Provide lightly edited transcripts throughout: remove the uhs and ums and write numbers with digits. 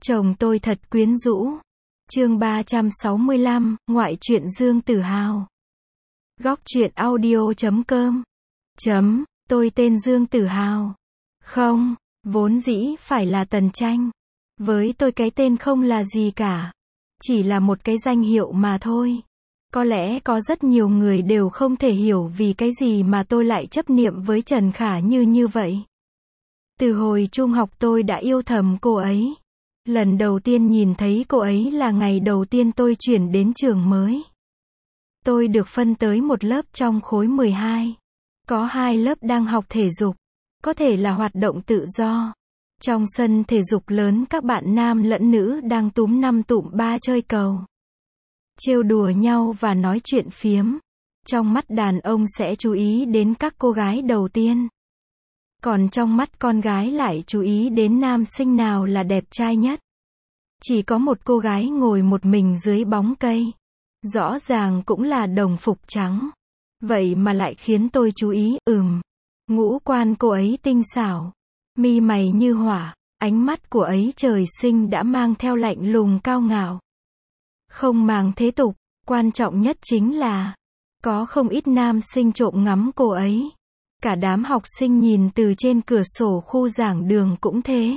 Chồng tôi thật quyến rũ. Chương 365, ngoại truyện Dương Tử Hào. Góc truyện audio.com. Tôi tên Dương Tử Hào. Không, vốn dĩ phải là Tần Tranh. Với tôi cái tên không là gì cả. Chỉ là một cái danh hiệu mà thôi. Có lẽ có rất nhiều người đều không thể hiểu vì cái gì mà tôi lại chấp niệm với Trần Khả như vậy. Từ hồi trung học tôi đã yêu thầm cô ấy. Lần đầu tiên nhìn thấy cô ấy là ngày đầu tiên tôi chuyển đến trường mới. Tôi được phân tới một lớp trong khối 12. Có 2 lớp đang học thể dục. Có thể là hoạt động tự do. Trong sân thể dục lớn các bạn nam lẫn nữ đang túm năm tụm ba chơi cầu. Trêu đùa nhau và nói chuyện phiếm. Trong mắt đàn ông sẽ chú ý đến các cô gái đầu tiên. Còn trong mắt con gái lại chú ý đến nam sinh nào là đẹp trai nhất. Chỉ có một cô gái ngồi một mình dưới bóng cây. Rõ ràng cũng là đồng phục trắng. Vậy mà lại khiến tôi chú ý, ngũ quan cô ấy tinh xảo. Mi mày như hỏa, ánh mắt của ấy trời sinh đã mang theo lạnh lùng cao ngạo. Không màng thế tục, quan trọng nhất chính là có không ít nam sinh trộm ngắm cô ấy. Cả đám học sinh nhìn từ trên cửa sổ khu giảng đường cũng thế.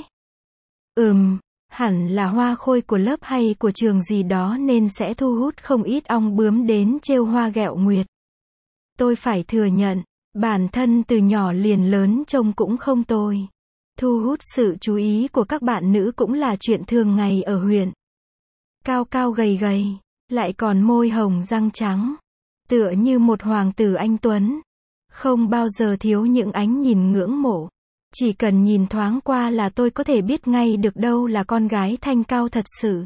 Hẳn là hoa khôi của lớp hay của trường gì đó nên sẽ thu hút không ít ong bướm đến trêu hoa ghẹo nguyệt. Tôi phải thừa nhận, bản thân từ nhỏ liền lớn trông cũng không tồi. Thu hút sự chú ý của các bạn nữ cũng là chuyện thường ngày ở huyện. Cao cao gầy gầy, lại còn môi hồng răng trắng. Tựa như một hoàng tử anh tuấn. Không bao giờ thiếu những ánh nhìn ngưỡng mộ. Chỉ cần nhìn thoáng qua là tôi có thể biết ngay được đâu là con gái thanh cao thật sự.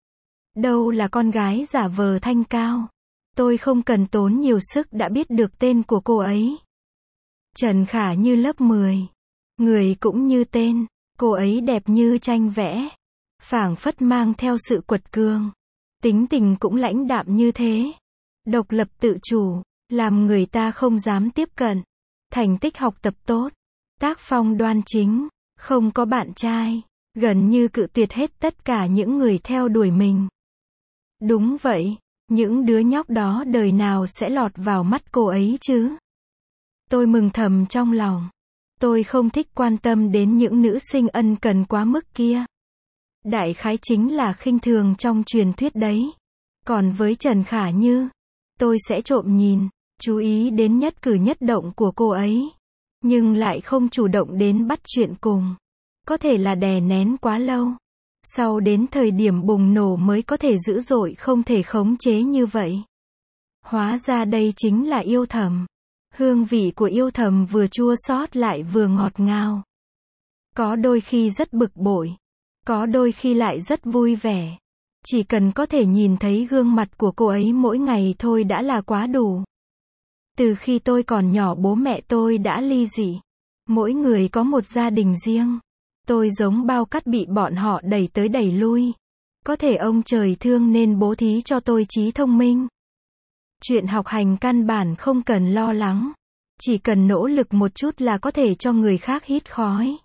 Đâu là con gái giả vờ thanh cao. Tôi không cần tốn nhiều sức đã biết được tên của cô ấy. Trần Khả Như lớp 10. Người cũng như tên, cô ấy đẹp như tranh vẽ. Phảng phất mang theo sự quật cường. Tính tình cũng lãnh đạm như thế. Độc lập tự chủ, làm người ta không dám tiếp cận. Thành tích học tập tốt. Tác phong đoan chính, không có bạn trai, gần như cự tuyệt hết tất cả những người theo đuổi mình. Đúng vậy, những đứa nhóc đó đời nào sẽ lọt vào mắt cô ấy chứ? Tôi mừng thầm trong lòng. Tôi không thích quan tâm đến những nữ sinh ân cần quá mức kia. Đại khái chính là khinh thường trong truyền thuyết đấy. Còn với Trần Khả Như, tôi sẽ trộm nhìn, chú ý đến nhất cử nhất động của cô ấy. Nhưng lại không chủ động đến bắt chuyện cùng. Có thể là đè nén quá lâu. Sau đến thời điểm bùng nổ mới có thể dữ dội không thể khống chế như vậy. Hóa ra đây chính là yêu thầm. Hương vị của yêu thầm vừa chua xót lại vừa ngọt ngào. Có đôi khi rất bực bội. Có đôi khi lại rất vui vẻ. Chỉ cần có thể nhìn thấy gương mặt của cô ấy mỗi ngày thôi đã là quá đủ. Từ khi tôi còn nhỏ bố mẹ tôi đã ly dị. Mỗi người có một gia đình riêng. Tôi giống bao cát bị bọn họ đẩy tới đẩy lui. Có thể ông trời thương nên bố thí cho tôi trí thông minh. Chuyện học hành căn bản không cần lo lắng. Chỉ cần nỗ lực một chút là có thể cho người khác hít khói.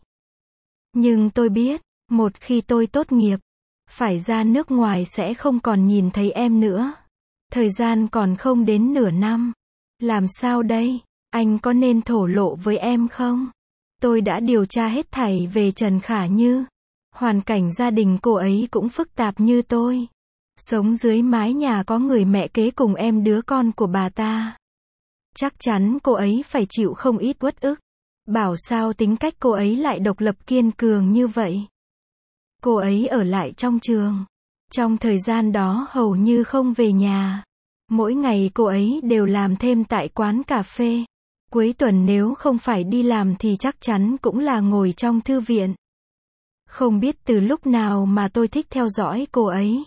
Nhưng tôi biết, một khi tôi tốt nghiệp, phải ra nước ngoài sẽ không còn nhìn thấy em nữa. Thời gian còn không đến nửa năm. Làm sao đây? Anh có nên thổ lộ với em không? Tôi đã điều tra hết thảy về Trần Khả Như. Hoàn cảnh gia đình cô ấy cũng phức tạp như tôi. Sống dưới mái nhà có người mẹ kế cùng em đứa con của bà ta. Chắc chắn cô ấy phải chịu không ít uất ức. Bảo sao tính cách cô ấy lại độc lập kiên cường như vậy. Cô ấy ở lại trong trường. Trong thời gian đó hầu như không về nhà. Mỗi ngày cô ấy đều làm thêm tại quán cà phê. Cuối tuần nếu không phải đi làm thì chắc chắn cũng là ngồi trong thư viện. Không biết từ lúc nào mà tôi thích theo dõi cô ấy.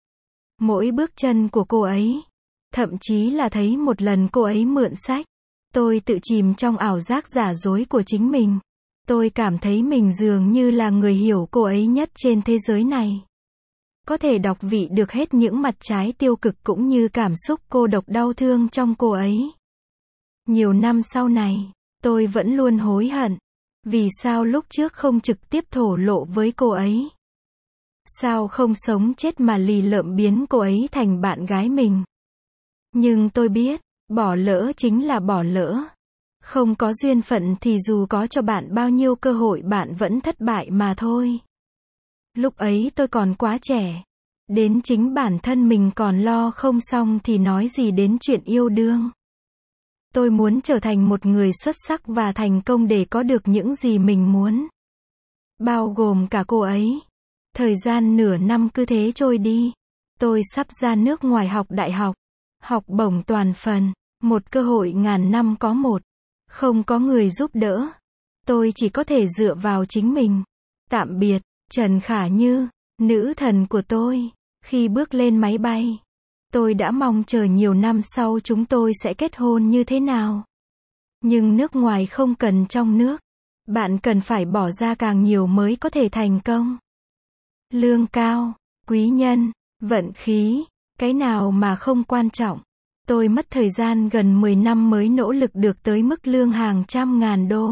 Mỗi bước chân của cô ấy. Thậm chí là thấy một lần cô ấy mượn sách. Tôi tự chìm trong ảo giác giả dối của chính mình. Tôi cảm thấy mình dường như là người hiểu cô ấy nhất trên thế giới này. Có thể đọc vị được hết những mặt trái tiêu cực cũng như cảm xúc cô độc đau thương trong cô ấy. Nhiều năm sau này, tôi vẫn luôn hối hận. Vì sao lúc trước không trực tiếp thổ lộ với cô ấy? Sao không sống chết mà lì lợm biến cô ấy thành bạn gái mình? Nhưng tôi biết, bỏ lỡ chính là bỏ lỡ. Không có duyên phận thì dù có cho bạn bao nhiêu cơ hội bạn vẫn thất bại mà thôi. Lúc ấy tôi còn quá trẻ. Đến chính bản thân mình còn lo không xong thì nói gì đến chuyện yêu đương. Tôi muốn trở thành một người xuất sắc và thành công để có được những gì mình muốn. Bao gồm cả cô ấy. Thời gian nửa năm cứ thế trôi đi. Tôi sắp ra nước ngoài học đại học. Học bổng toàn phần. Một cơ hội ngàn năm có một. Không có người giúp đỡ. Tôi chỉ có thể dựa vào chính mình. Tạm biệt, Trần Khả Như, nữ thần của tôi. Khi bước lên máy bay, tôi đã mong chờ nhiều năm sau chúng tôi sẽ kết hôn như thế nào. Nhưng nước ngoài không cần trong nước. Bạn cần phải bỏ ra càng nhiều mới có thể thành công. Lương cao, quý nhân, vận khí, cái nào mà không quan trọng. Tôi mất thời gian gần 10 năm mới nỗ lực được tới mức lương hàng trăm ngàn đô.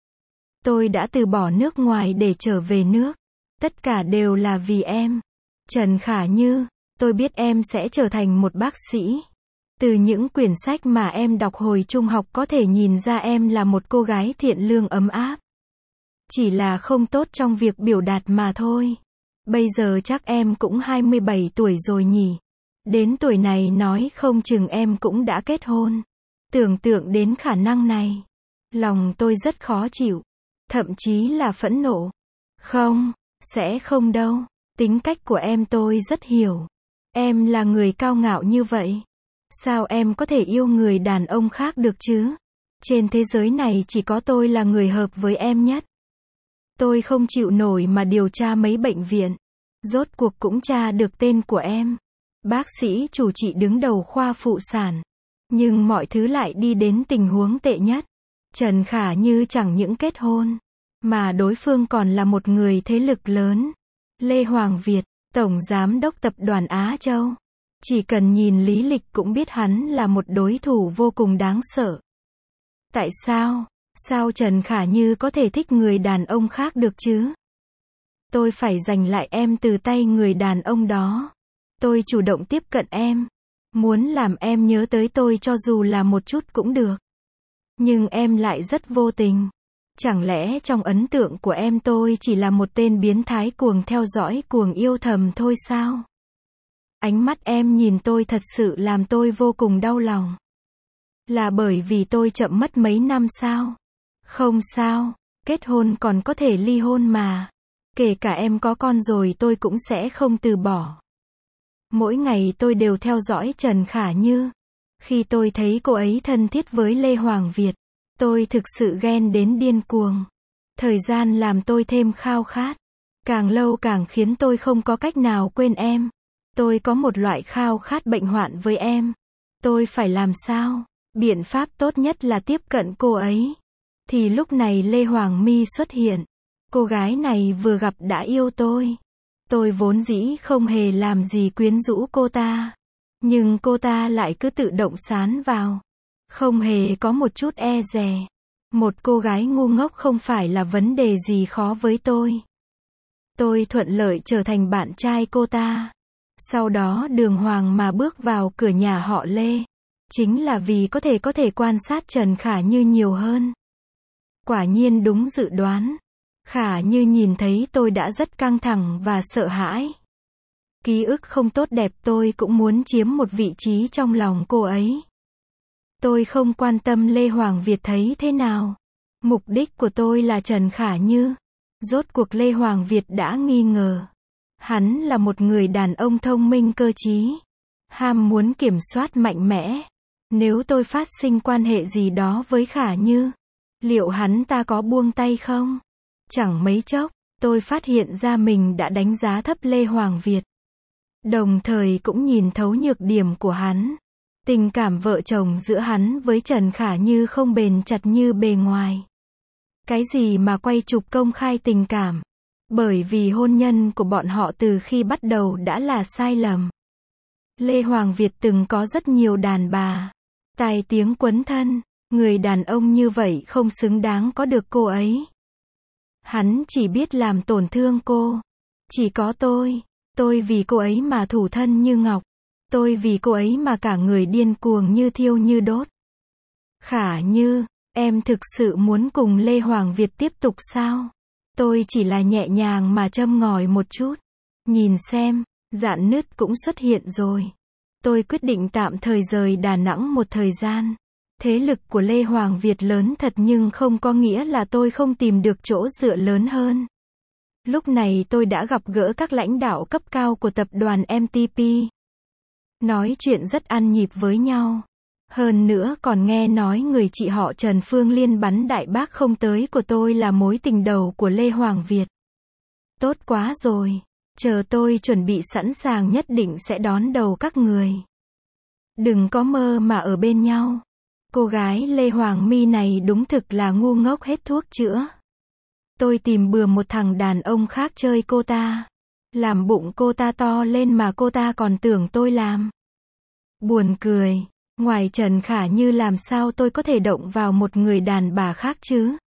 Tôi đã từ bỏ nước ngoài để trở về nước. Tất cả đều là vì em. Trần Khả Như, tôi biết em sẽ trở thành một bác sĩ. Từ những quyển sách mà em đọc hồi trung học có thể nhìn ra em là một cô gái thiện lương ấm áp. Chỉ là không tốt trong việc biểu đạt mà thôi. Bây giờ chắc em cũng 27 tuổi rồi nhỉ. Đến tuổi này nói không chừng em cũng đã kết hôn. Tưởng tượng đến khả năng này. Lòng tôi rất khó chịu. Thậm chí là phẫn nộ. Không, sẽ không đâu. Tính cách của em tôi rất hiểu. Em là người cao ngạo như vậy. Sao em có thể yêu người đàn ông khác được chứ? Trên thế giới này chỉ có tôi là người hợp với em nhất. Tôi không chịu nổi mà điều tra mấy bệnh viện. Rốt cuộc cũng tra được tên của em. Bác sĩ chủ trị đứng đầu khoa phụ sản. Nhưng mọi thứ lại đi đến tình huống tệ nhất. Trần Khả Như chẳng những kết hôn, mà đối phương còn là một người thế lực lớn. Lê Hoàng Việt, Tổng Giám đốc Tập đoàn Á Châu. Chỉ cần nhìn lý lịch cũng biết hắn là một đối thủ vô cùng đáng sợ. Tại sao? Sao Trần Khả Như có thể thích người đàn ông khác được chứ? Tôi phải giành lại em từ tay người đàn ông đó. Tôi chủ động tiếp cận em. Muốn làm em nhớ tới tôi cho dù là một chút cũng được. Nhưng em lại rất vô tình. Chẳng lẽ trong ấn tượng của em tôi chỉ là một tên biến thái cuồng theo dõi cuồng yêu thầm thôi sao? Ánh mắt em nhìn tôi thật sự làm tôi vô cùng đau lòng. Là bởi vì tôi chậm mất mấy năm sao? Không sao, kết hôn còn có thể ly hôn mà. Kể cả em có con rồi tôi cũng sẽ không từ bỏ. Mỗi ngày tôi đều theo dõi Trần Khả Như. Khi tôi thấy cô ấy thân thiết với Lê Hoàng Việt, tôi thực sự ghen đến điên cuồng. Thời gian làm tôi thêm khao khát. Càng lâu càng khiến tôi không có cách nào quên em. Tôi có một loại khao khát bệnh hoạn với em. Tôi phải làm sao? Biện pháp tốt nhất là tiếp cận cô ấy. Thì lúc này Lê Hoàng My xuất hiện. Cô gái này vừa gặp đã yêu tôi. Tôi vốn dĩ không hề làm gì quyến rũ cô ta. Nhưng cô ta lại cứ tự động sán vào. Không hề có một chút e dè. Một cô gái ngu ngốc không phải là vấn đề gì khó với tôi. Tôi thuận lợi trở thành bạn trai cô ta. Sau đó đường hoàng mà bước vào cửa nhà họ Lê. Chính là vì có thể quan sát Trần Khả Như nhiều hơn. Quả nhiên đúng dự đoán. Khả Như nhìn thấy tôi đã rất căng thẳng và sợ hãi. Ký ức không tốt đẹp tôi cũng muốn chiếm một vị trí trong lòng cô ấy. Tôi không quan tâm Lê Hoàng Việt thấy thế nào. Mục đích của tôi là Trần Khả Như. Rốt cuộc Lê Hoàng Việt đã nghi ngờ. Hắn là một người đàn ông thông minh cơ trí. Ham muốn kiểm soát mạnh mẽ. Nếu tôi phát sinh quan hệ gì đó với Khả Như, liệu hắn ta có buông tay không? Chẳng mấy chốc, tôi phát hiện ra mình đã đánh giá thấp Lê Hoàng Việt. Đồng thời cũng nhìn thấu nhược điểm của hắn. Tình cảm vợ chồng giữa hắn với Trần Khả Như không bền chặt như bề ngoài. Cái gì mà quay chụp công khai tình cảm? Bởi vì hôn nhân của bọn họ từ khi bắt đầu đã là sai lầm. Lê Hoàng Việt từng có rất nhiều đàn bà. Tai tiếng quấn thân. Người đàn ông như vậy không xứng đáng có được cô ấy. Hắn chỉ biết làm tổn thương cô. Chỉ có tôi Tôi vì cô ấy mà thủ thân như ngọc. Tôi vì cô ấy mà cả người điên cuồng như thiêu như đốt. Khả Như, em thực sự muốn cùng Lê Hoàng Việt tiếp tục sao? Tôi chỉ là nhẹ nhàng mà châm ngòi một chút. Nhìn xem, rạn nứt cũng xuất hiện rồi. Tôi quyết định tạm thời rời Đà Nẵng một thời gian. Thế lực của Lê Hoàng Việt lớn thật nhưng không có nghĩa là tôi không tìm được chỗ dựa lớn hơn. Lúc này tôi đã gặp gỡ các lãnh đạo cấp cao của tập đoàn MTP. Nói chuyện rất ăn nhịp với nhau. Hơn nữa còn nghe nói người chị họ Trần Phương Liên bắn đại bác không tới của tôi là mối tình đầu của Lê Hoàng Việt. Tốt quá rồi. Chờ tôi chuẩn bị sẵn sàng nhất định sẽ đón đầu các người. Đừng có mơ mà ở bên nhau. Cô gái Lê Hoàng My này đúng thực là ngu ngốc hết thuốc chữa. Tôi tìm bừa một thằng đàn ông khác chơi cô ta. Làm bụng cô ta to lên mà cô ta còn tưởng tôi làm. Buồn cười. Ngoài Trần Khả Như làm sao tôi có thể động vào một người đàn bà khác chứ?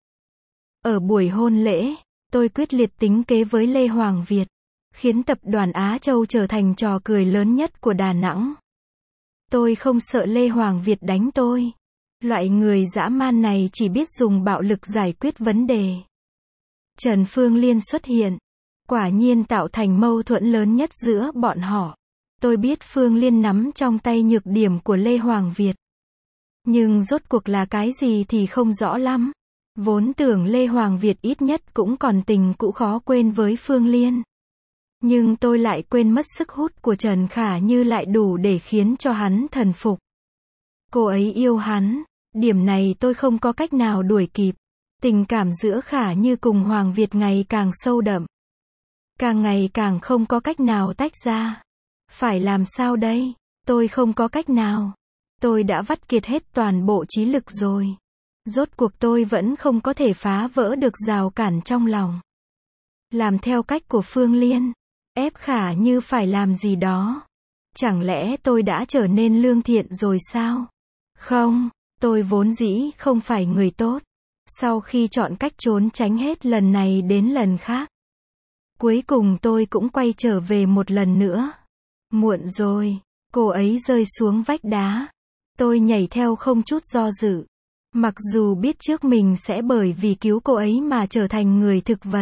Ở buổi hôn lễ, tôi quyết liệt tính kế với Lê Hoàng Việt, khiến tập đoàn Á Châu trở thành trò cười lớn nhất của Đà Nẵng. Tôi không sợ Lê Hoàng Việt đánh tôi. Loại người dã man này chỉ biết dùng bạo lực giải quyết vấn đề. Trần Phương Liên xuất hiện, quả nhiên tạo thành mâu thuẫn lớn nhất giữa bọn họ. Tôi biết Phương Liên nắm trong tay nhược điểm của Lê Hoàng Việt. Nhưng rốt cuộc là cái gì thì không rõ lắm. Vốn tưởng Lê Hoàng Việt ít nhất cũng còn tình cũ khó quên với Phương Liên. Nhưng tôi lại quên mất sức hút của Trần Khả Như lại đủ để khiến cho hắn thần phục. Cô ấy yêu hắn. Điểm này tôi không có cách nào đuổi kịp. Tình cảm giữa Khả Như cùng Hoàng Việt ngày càng sâu đậm. Càng ngày càng không có cách nào tách ra. Phải làm sao đây? Tôi không có cách nào. Tôi đã vắt kiệt hết toàn bộ trí lực rồi. Rốt cuộc tôi vẫn không có thể phá vỡ được rào cản trong lòng. Làm theo cách của Phương Liên. Ép Khả Như phải làm gì đó. Chẳng lẽ tôi đã trở nên lương thiện rồi sao? Không, tôi vốn dĩ không phải người tốt. Sau khi chọn cách trốn tránh hết lần này đến lần khác, cuối cùng tôi cũng quay trở về một lần nữa. Muộn rồi, cô ấy rơi xuống vách đá. Tôi nhảy theo không chút do dự. Mặc dù biết trước mình sẽ bởi vì cứu cô ấy mà trở thành người thực vật.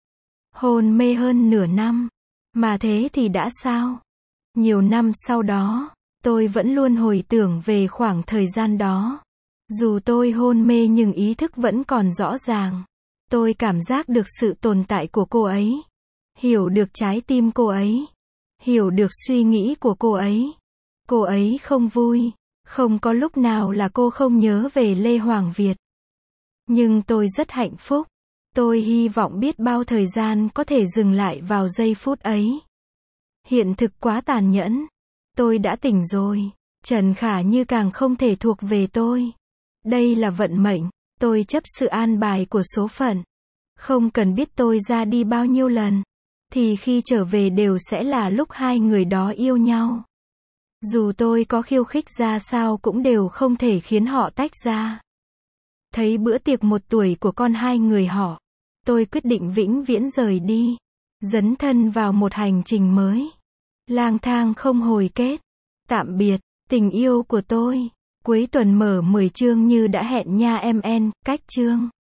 Hôn mê hơn nửa năm. Mà thế thì đã sao? Nhiều năm sau đó, tôi vẫn luôn hồi tưởng về khoảng thời gian đó. Dù tôi hôn mê nhưng ý thức vẫn còn rõ ràng. Tôi cảm giác được sự tồn tại của cô ấy. Hiểu được trái tim cô ấy. Hiểu được suy nghĩ của cô ấy. Cô ấy không vui. Không có lúc nào là cô không nhớ về Lê Hoàng Việt. Nhưng tôi rất hạnh phúc. Tôi hy vọng biết bao thời gian có thể dừng lại vào giây phút ấy. Hiện thực quá tàn nhẫn. Tôi đã tỉnh rồi. Trần Khả Như càng không thể thuộc về tôi. Đây là vận mệnh. Tôi chấp sự an bài của số phận. Không cần biết tôi ra đi bao nhiêu lần. Thì khi trở về đều sẽ là lúc hai người đó yêu nhau. Dù tôi có khiêu khích ra sao cũng đều không thể khiến họ tách ra. Thấy bữa tiệc 1 tuổi của con hai người họ, tôi quyết định vĩnh viễn rời đi. Dấn thân vào một hành trình mới. Lang thang không hồi kết. Tạm biệt, tình yêu của tôi. Cuối tuần mở 10 chương như đã hẹn nha em en, cách chương.